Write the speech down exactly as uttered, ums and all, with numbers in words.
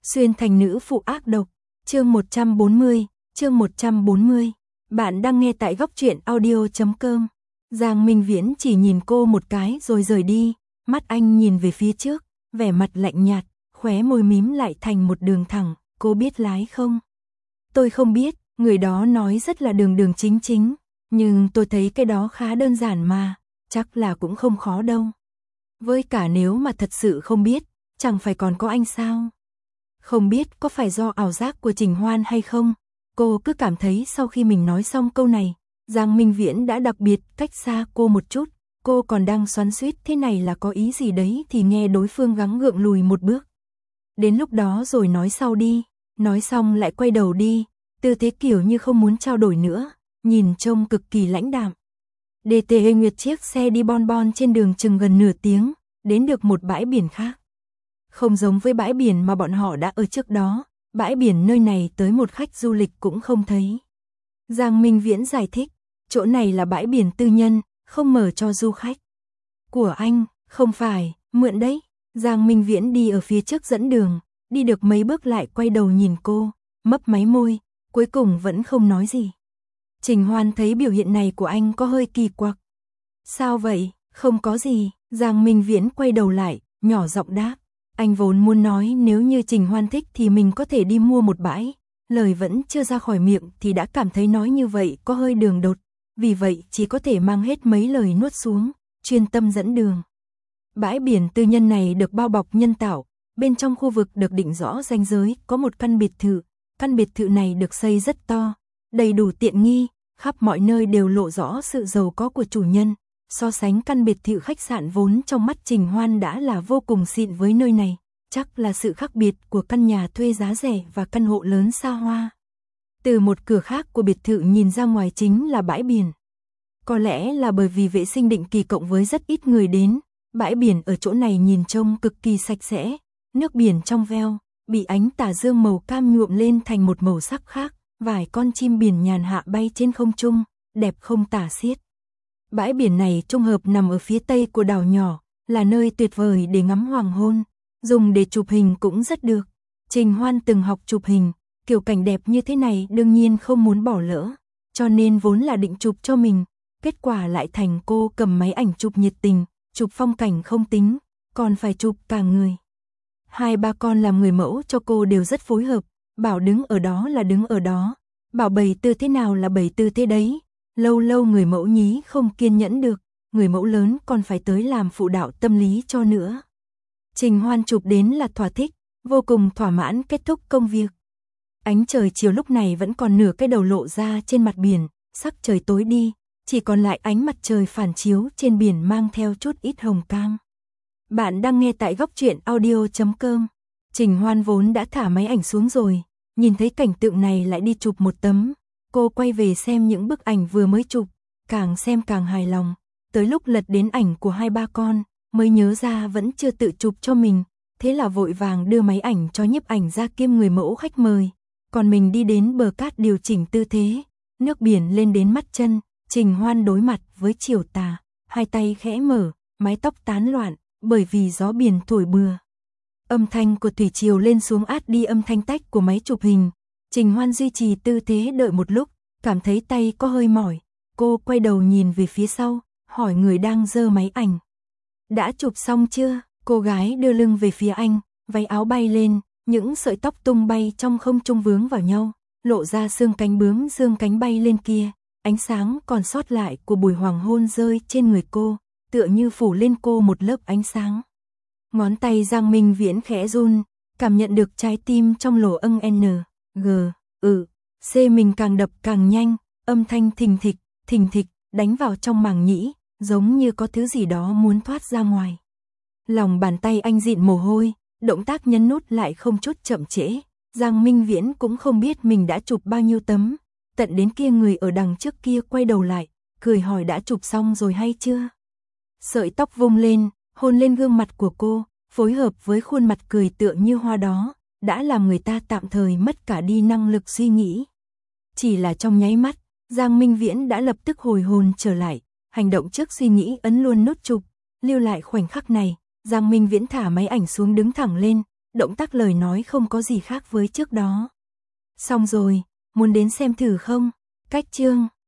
Xuyên thành nữ phụ ác độc, chương một trăm bốn mươi, chương một trăm bốn mươi. Bạn đang nghe tại góc truyện audio chấm com. Giang Minh Viễn chỉ nhìn cô một cái rồi rời đi, mắt anh nhìn về phía trước, vẻ mặt lạnh nhạt, khóe môi mím lại thành một đường thẳng, cô biết lái không? Tôi không biết, người đó nói rất là đường đường chính chính, nhưng tôi thấy cái đó khá đơn giản mà, chắc là cũng không khó đâu. Với cả nếu mà thật sự không biết, chẳng phải còn có anh sao? Không biết có phải do ảo giác của Trình Hoan hay không, cô cứ cảm thấy sau khi mình nói xong câu này, Giang Minh Viễn đã đặc biệt cách xa cô một chút, cô còn đang xoắn xuýt thế này là có ý gì đấy thì nghe đối phương gắng gượng lùi một bước. Đến lúc đó rồi nói sau đi, nói xong lại quay đầu đi, tư thế kiểu như không muốn trao đổi nữa, nhìn trông cực kỳ lãnh đạm. đê tê Nguyệt chiếc xe đi bon bon trên đường chừng gần nửa tiếng, đến được một bãi biển khác. Không giống với bãi biển mà bọn họ đã ở trước đó, bãi biển nơi này tới một khách du lịch cũng không thấy. Giang Minh Viễn giải thích, chỗ này là bãi biển tư nhân, không mở cho du khách. Của anh, không phải, mượn đấy. Giang Minh Viễn đi ở phía trước dẫn đường, đi được mấy bước lại quay đầu nhìn cô, mấp máy môi, cuối cùng vẫn không nói gì. Trình Hoan thấy biểu hiện này của anh có hơi kỳ quặc. Sao vậy, không có gì, Giang Minh Viễn quay đầu lại, nhỏ giọng đáp. Anh vốn muốn nói nếu như Trình Hoan thích thì mình có thể đi mua một bãi, lời vẫn chưa ra khỏi miệng thì đã cảm thấy nói như vậy có hơi đường đột, vì vậy chỉ có thể mang hết mấy lời nuốt xuống, chuyên tâm dẫn đường. Bãi biển tư nhân này được bao bọc nhân tạo, bên trong khu vực được định rõ ranh giới có một căn biệt thự, căn biệt thự này được xây rất to, đầy đủ tiện nghi, khắp mọi nơi đều lộ rõ sự giàu có của chủ nhân. So sánh căn biệt thự khách sạn vốn trong mắt Trình Hoan đã là vô cùng xịn với nơi này, chắc là sự khác biệt của căn nhà thuê giá rẻ và căn hộ lớn xa hoa. Từ một cửa khác của biệt thự nhìn ra ngoài chính là bãi biển. Có lẽ là bởi vì vệ sinh định kỳ cộng với rất ít người đến, bãi biển ở chỗ này nhìn trông cực kỳ sạch sẽ, nước biển trong veo, bị ánh tà dương màu cam nhuộm lên thành một màu sắc khác, vài con chim biển nhàn hạ bay trên không trung, đẹp không tả xiết. Bãi biển này trùng hợp nằm ở phía tây của đảo nhỏ, là nơi tuyệt vời để ngắm hoàng hôn, dùng để chụp hình cũng rất được. Trình Hoan từng học chụp hình, kiểu cảnh đẹp như thế này đương nhiên không muốn bỏ lỡ, cho nên vốn là định chụp cho mình, kết quả lại thành cô cầm máy ảnh chụp nhiệt tình, chụp phong cảnh không tính, còn phải chụp cả người. Hai ba con làm người mẫu cho cô đều rất phối hợp, bảo đứng ở đó là đứng ở đó, bảo bày tư thế nào là bày tư thế đấy. Lâu lâu người mẫu nhí không kiên nhẫn được, người mẫu lớn còn phải tới làm phụ đạo tâm lý cho nữa. Trình Hoan chụp đến là thỏa thích, vô cùng thỏa mãn kết thúc công việc. Ánh trời chiều lúc này vẫn còn nửa cái đầu lộ ra trên mặt biển, sắc trời tối đi, chỉ còn lại ánh mặt trời phản chiếu trên biển mang theo chút ít hồng cam. Bạn đang nghe tại góc truyện audio chấm com. Trình Hoan vốn đã thả máy ảnh xuống rồi, nhìn thấy cảnh tượng này lại đi chụp một tấm. Cô quay về xem những bức ảnh vừa mới chụp, càng xem càng hài lòng, tới lúc lật đến ảnh của hai ba con, mới nhớ ra vẫn chưa tự chụp cho mình, thế là vội vàng đưa máy ảnh cho nhiếp ảnh ra kiêm người mẫu khách mời, còn mình đi đến bờ cát điều chỉnh tư thế, nước biển lên đến mắt chân, Trình Hoan đối mặt với chiều tà, hai tay khẽ mở, mái tóc tán loạn, bởi vì gió biển thổi bừa. Âm thanh của thủy triều lên xuống át đi âm thanh tách của máy chụp hình. Trình Hoan duy trì tư thế đợi một lúc, cảm thấy tay có hơi mỏi, cô quay đầu nhìn về phía sau, hỏi người đang giơ máy ảnh. Đã chụp xong chưa? Cô gái đưa lưng về phía anh, váy áo bay lên, những sợi tóc tung bay trong không trung vướng vào nhau, lộ ra xương cánh bướm dương cánh bay lên kia, ánh sáng còn sót lại của buổi hoàng hôn rơi trên người cô, tựa như phủ lên cô một lớp ánh sáng. Ngón tay Giang Minh Viễn khẽ run, cảm nhận được trái tim trong lỗ âng N. G, ừ, C mình càng đập càng nhanh, âm thanh thình thịch, thình thịch, đánh vào trong màng nhĩ, giống như có thứ gì đó muốn thoát ra ngoài. Lòng bàn tay anh dịn mồ hôi, động tác nhấn nút lại không chút chậm trễ, Giang Minh Viễn cũng không biết mình đã chụp bao nhiêu tấm, tận đến kia người ở đằng trước kia quay đầu lại, cười hỏi đã chụp xong rồi hay chưa. Sợi tóc vung lên, hôn lên gương mặt của cô, phối hợp với khuôn mặt cười tựa như hoa đó, đã làm người ta tạm thời mất cả đi năng lực suy nghĩ. Chỉ là trong nháy mắt, Giang Minh Viễn đã lập tức hồi hồn trở lại, hành động trước suy nghĩ ấn luôn nút chụp, lưu lại khoảnh khắc này, Giang Minh Viễn thả máy ảnh xuống đứng thẳng lên, động tác lời nói không có gì khác với trước đó. Xong rồi, muốn đến xem thử không? Cách chương